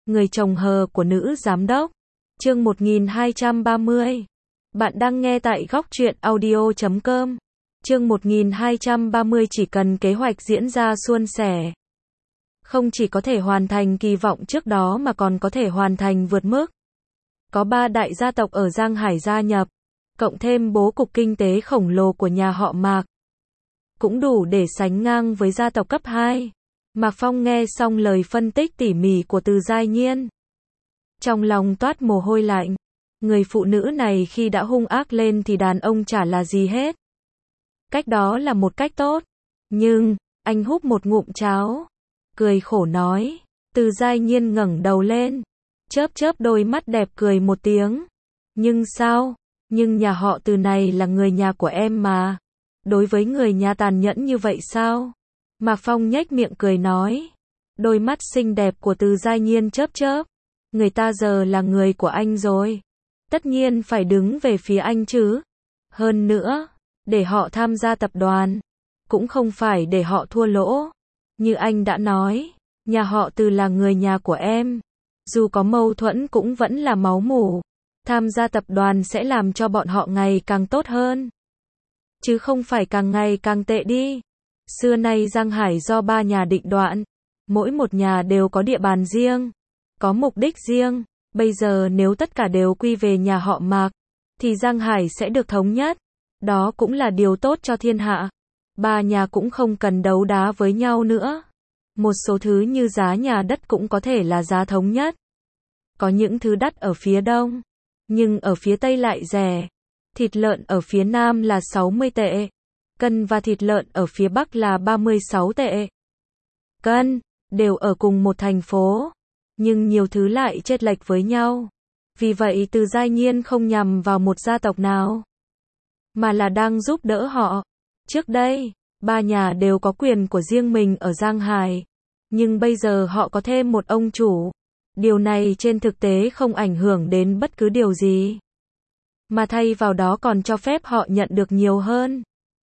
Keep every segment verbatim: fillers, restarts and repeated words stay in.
Người chồng hờ của nữ giám đốc. Chương một nghìn hai trăm ba mươi. Bạn đang nghe tại góc truyện audio chấm com. Chương một nghìn hai trăm ba mươi chỉ cần kế hoạch diễn ra suôn sẻ. Không chỉ có thể hoàn thành kỳ vọng trước đó mà còn có thể hoàn thành vượt mức. Có ba đại gia tộc ở Giang Hải gia nhập, cộng thêm bố cục kinh tế khổng lồ của nhà họ Mạc. Cũng đủ để sánh ngang với gia tộc cấp hai. Mạc Phong nghe xong lời phân tích tỉ mỉ của Từ Giai Nhiên. Trong lòng toát mồ hôi lạnh. Người phụ nữ này khi đã hung ác lên thì đàn ông chả là gì hết. Cách đó là một cách tốt. Nhưng, anh húp một ngụm cháo. Cười khổ nói. Từ Giai Nhiên ngẩng đầu lên. Chớp chớp đôi mắt đẹp cười một tiếng. Nhưng sao? Nhưng nhà họ Từ này là người nhà của em mà. Đối với người nhà tàn nhẫn như vậy sao? Mạc Phong nhếch miệng cười nói. Đôi mắt xinh đẹp của Từ Giai Nhiên chớp chớp. Người ta giờ là người của anh rồi. Tất nhiên phải đứng về phía anh chứ. Hơn nữa, để họ tham gia tập đoàn. Cũng không phải để họ thua lỗ. Như anh đã nói, nhà họ Từ là người nhà của em. Dù có mâu thuẫn cũng vẫn là máu mủ. Tham gia tập đoàn sẽ làm cho bọn họ ngày càng tốt hơn. Chứ không phải càng ngày càng tệ đi. Xưa nay Giang Hải do ba nhà định đoạt. Mỗi một nhà đều có địa bàn riêng. Có mục đích riêng. Bây giờ nếu tất cả đều quy về nhà họ Mạc, thì Giang Hải sẽ được thống nhất. Đó cũng là điều tốt cho thiên hạ. Ba nhà cũng không cần đấu đá với nhau nữa. Một số thứ như giá nhà đất cũng có thể là giá thống nhất. Có những thứ đắt ở phía đông, nhưng ở phía tây lại rẻ. Thịt lợn ở phía nam là sáu mươi tệ. Cân và thịt lợn ở phía bắc là ba mươi sáu tệ. Cân, đều ở cùng một thành phố. Nhưng nhiều thứ lại chênh lệch với nhau. Vì vậy Từ Giai Nhiên không nhằm vào một gia tộc nào, mà là đang giúp đỡ họ. Trước đây, ba nhà đều có quyền của riêng mình ở Giang Hải. Nhưng bây giờ họ có thêm một ông chủ. Điều này trên thực tế không ảnh hưởng đến bất cứ điều gì. Mà thay vào đó còn cho phép họ nhận được nhiều hơn.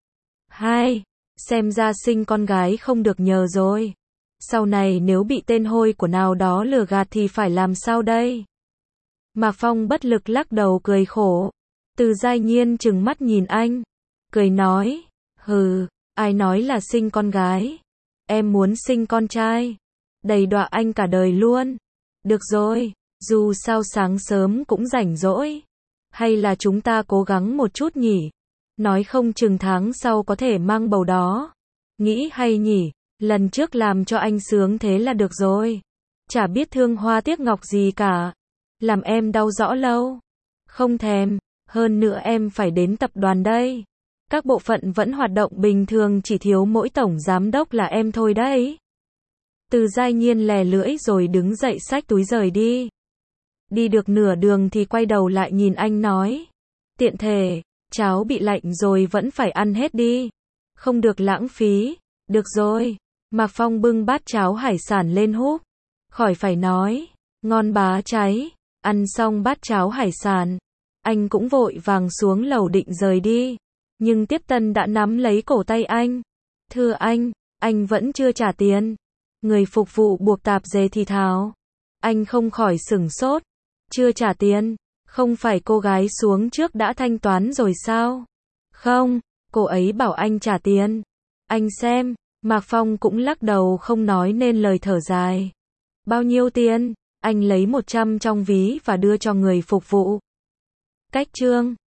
Hai, xem ra sinh con gái không được nhờ rồi. Sau này nếu bị tên hôi của nào đó lừa gạt thì phải làm sao đây? Mạc Phong bất lực lắc đầu cười khổ. Từ Giai Nhiên trừng mắt nhìn anh. Cười nói. Hừ, ai nói là sinh con gái? Em muốn sinh con trai. Đầy đọa anh cả đời luôn. Được rồi, dù sao sáng sớm cũng rảnh rỗi. Hay là chúng ta cố gắng một chút nhỉ? Nói không chừng tháng sau có thể mang bầu đó. Nghĩ hay nhỉ? Lần trước làm cho anh sướng thế là được rồi. Chả biết thương hoa tiếc ngọc gì cả. Làm em đau rõ lâu. Không thèm. Hơn nữa em phải đến tập đoàn đây. Các bộ phận vẫn hoạt động bình thường, chỉ thiếu mỗi tổng giám đốc là em thôi đấy. Từ Giai Nhiên lè lưỡi rồi đứng dậy xách túi rời đi. Đi được nửa đường thì quay đầu lại nhìn anh nói. Tiện thể, cháo bị lạnh rồi vẫn phải ăn hết đi. Không được lãng phí. Được rồi. Mạc Phong bưng bát cháo hải sản lên húp. Khỏi phải nói. Ngon bá cháy. Ăn xong bát cháo hải sản. Anh cũng vội vàng xuống lầu định rời đi. Nhưng Tiếp Tân đã nắm lấy cổ tay anh. Thưa anh, anh vẫn chưa trả tiền. Người phục vụ buộc tạp dề thì thào. Anh không khỏi sửng sốt. Chưa trả tiền? Không phải cô gái xuống trước đã thanh toán rồi sao? Không, cô ấy bảo anh trả tiền. Anh xem. Mạc Phong cũng lắc đầu không nói nên lời, thở dài. Bao nhiêu tiền? Anh lấy một trăm trong ví và đưa cho người phục vụ. Cách chương